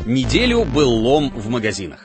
Неделю был лом в магазинах.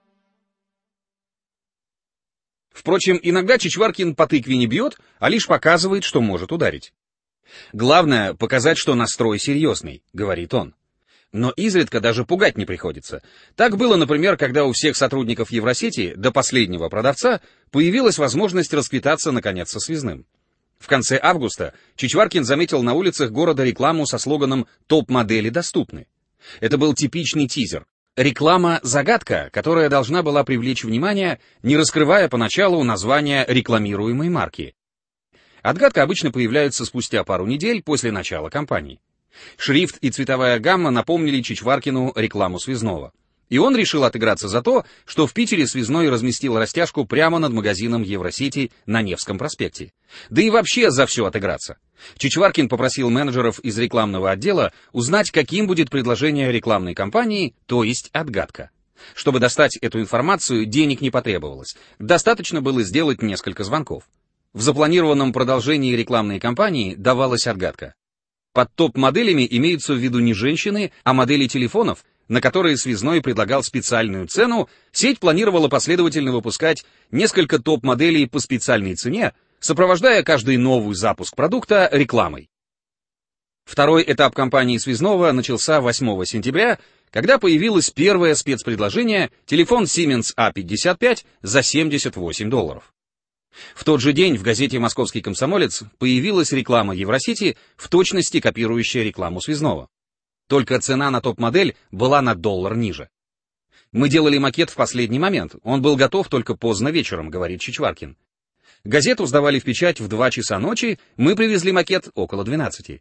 Впрочем, иногда Чичваркин по тыкве не бьет, а лишь показывает, что может ударить. «Главное — показать, что настрой серьезный», — говорит он. Но изредка даже пугать не приходится. Так было, например, когда у всех сотрудников Евросети до последнего продавца появилась возможность расквитаться, наконец, со связным. В конце августа Чичваркин заметил на улицах города рекламу со слоганом «Топ-модели доступны». Это был типичный тизер. Реклама-загадка, которая должна была привлечь внимание, не раскрывая поначалу название рекламируемой марки. Отгадка обычно появляется спустя пару недель после начала кампании. Шрифт и цветовая гамма напомнили Чичваркину рекламу связного. И он решил отыграться за то, что в Питере связной разместил растяжку прямо над магазином Евросети на Невском проспекте. Да и вообще за все отыграться. Чичваркин попросил менеджеров из рекламного отдела узнать, каким будет предложение рекламной кампании, то есть отгадка. Чтобы достать эту информацию, денег не потребовалось. Достаточно было сделать несколько звонков. В запланированном продолжении рекламной кампании давалась отгадка. Под топ-моделями имеются в виду не женщины, а модели телефонов, на которые связной предлагал специальную цену. Сеть планировала последовательно выпускать несколько топ-моделей по специальной цене, сопровождая каждый новый запуск продукта рекламой. Второй этап кампании связного начался 8 сентября, когда появилось первое спецпредложение — телефон Siemens A55 за $78. В тот же день в газете «Московский комсомолец» появилась реклама Евросети, в точности копирующая рекламу связного. Только цена на топ-модель была на $1 ниже. «Мы делали макет в последний момент, он был готов только поздно вечером», — говорит Чичваркин. Газету сдавали в печать в 2 часа ночи, мы привезли макет около 12.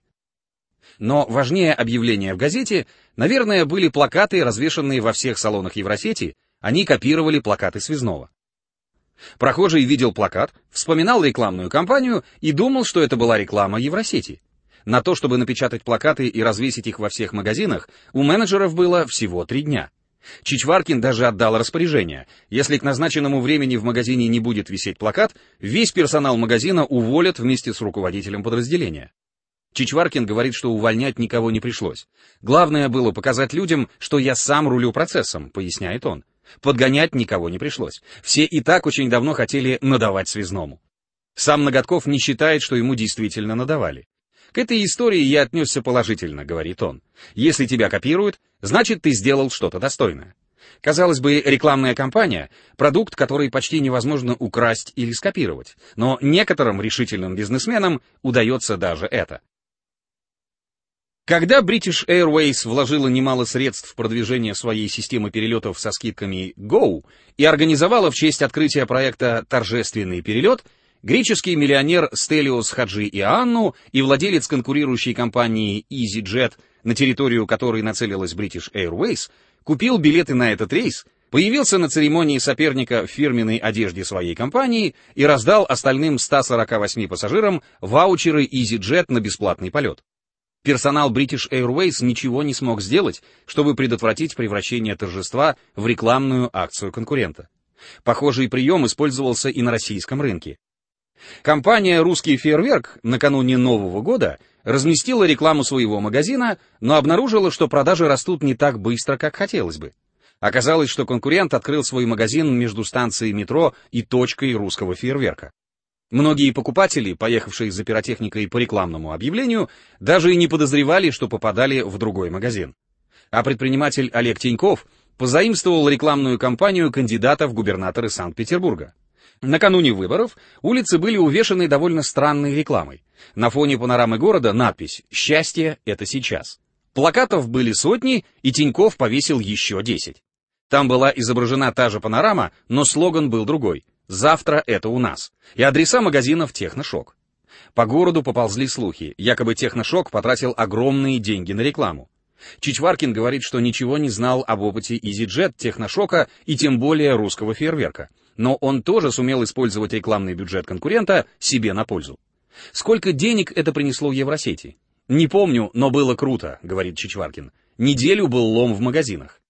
Но важнее объявления в газете, наверное, были плакаты, развешанные во всех салонах Евросети. Они копировали плакаты связного. Прохожий видел плакат, вспоминал рекламную кампанию и думал, что это была реклама Евросети. На то, чтобы напечатать плакаты и развесить их во всех магазинах, у менеджеров было всего 3 дня. Чичваркин даже отдал распоряжение: если к назначенному времени в магазине не будет висеть плакат, весь персонал магазина уволят вместе с руководителем подразделения. Чичваркин говорит, что увольнять никого не пришлось. «Главное было показать людям, что я сам рулю процессом», — поясняет он. Подгонять никого не пришлось. Все и так очень давно хотели надавать связному. Сам Ноготков не считает, что ему действительно надавали. «К этой истории я отнесся положительно», — говорит он. «Если тебя копируют, значит, ты сделал что-то достойное». Казалось бы, рекламная кампания — продукт, который почти невозможно украсть или скопировать. Но некоторым решительным бизнесменам удается даже это. Когда British Airways вложила немало средств в продвижение своей системы перелетов со скидками Go и организовала в честь открытия проекта торжественный перелет, греческий миллионер Стелиос Хаджииоанну и владелец конкурирующей компании EasyJet, на территорию которой нацелилась British Airways, купил билеты на этот рейс, появился на церемонии соперника в фирменной одежде своей компании и раздал остальным 148 пассажирам ваучеры EasyJet на бесплатный полет. Персонал British Airways ничего не смог сделать, чтобы предотвратить превращение торжества в рекламную акцию конкурента. Похожий прием использовался и на российском рынке. Компания «Русский фейерверк» накануне Нового года разместила рекламу своего магазина, но обнаружила, что продажи растут не так быстро, как хотелось бы. Оказалось, что конкурент открыл свой магазин между станцией метро и точкой «Русского фейерверка». Многие покупатели, поехавшие за пиротехникой по рекламному объявлению, даже и не подозревали, что попадали в другой магазин. А предприниматель Олег Тиньков позаимствовал рекламную кампанию кандидата в губернаторы Санкт-Петербурга. Накануне выборов улицы были увешаны довольно странной рекламой. На фоне панорамы города надпись «Счастье — это сейчас». Плакатов были сотни, и Тиньков повесил еще 10. Там была изображена та же панорама, но слоган был другой: «Завтра это у нас», и адреса магазинов «Техношок». По городу поползли слухи, якобы «Техношок» потратил огромные деньги на рекламу. Чичваркин говорит, что ничего не знал об опыте EasyJet, «Техношока» и тем более «Русского фейерверка». Но он тоже сумел использовать рекламный бюджет конкурента себе на пользу. Сколько денег это принесло Евросети? «Не помню, но было круто», — говорит Чичваркин. «Неделю был лом в магазинах».